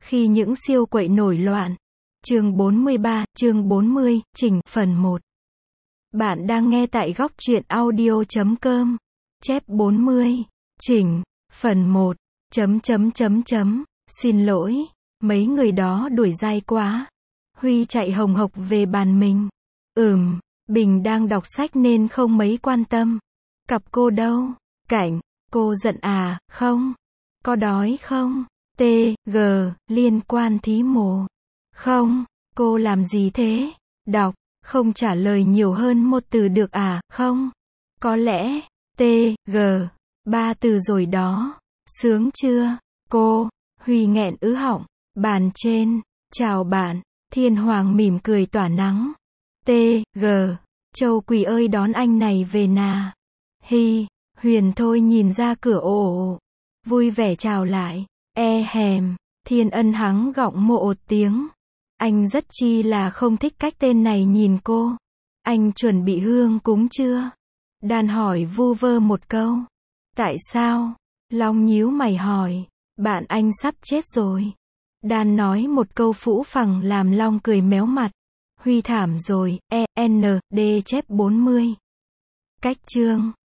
Khi những siêu quậy nổi loạn. Chương 43, chương 40, Trình, phần 1. Bạn đang nghe tại góc truyện audio.com. Chép 40. Trình, phần 1. Xin lỗi, mấy người đó đuổi dai quá. Huy chạy hồng hộc về bàn mình. Bình đang đọc sách nên không mấy quan tâm. Cặp cô đâu? Cảnh, cô giận à, không? Có đói không? T.G. liên quan thí mồ. Không, cô làm gì thế? Đọc, không trả lời nhiều hơn một từ được à, không? Có lẽ, T.G. 3 từ rồi đó. Sướng chưa? Cô, Huy nghẹn ứ họng. Bàn trên, chào bạn. Thiên Hoàng mỉm cười tỏa nắng. T.G. Châu Quỳ ơi đón anh này về nà. Hi, Huyền thôi nhìn ra cửa ồ. Vui vẻ chào lại. Thiên Ân hắng gọng một tiếng. Anh rất chi là không thích cách tên này nhìn cô. Anh chuẩn bị hương cúng chưa? Đan hỏi vu vơ một câu. Tại sao? Long nhíu mày hỏi. Bạn anh sắp chết rồi. Đan nói một câu phũ phàng làm Long cười méo mặt. Huy thảm rồi, chép 40. Cách chương.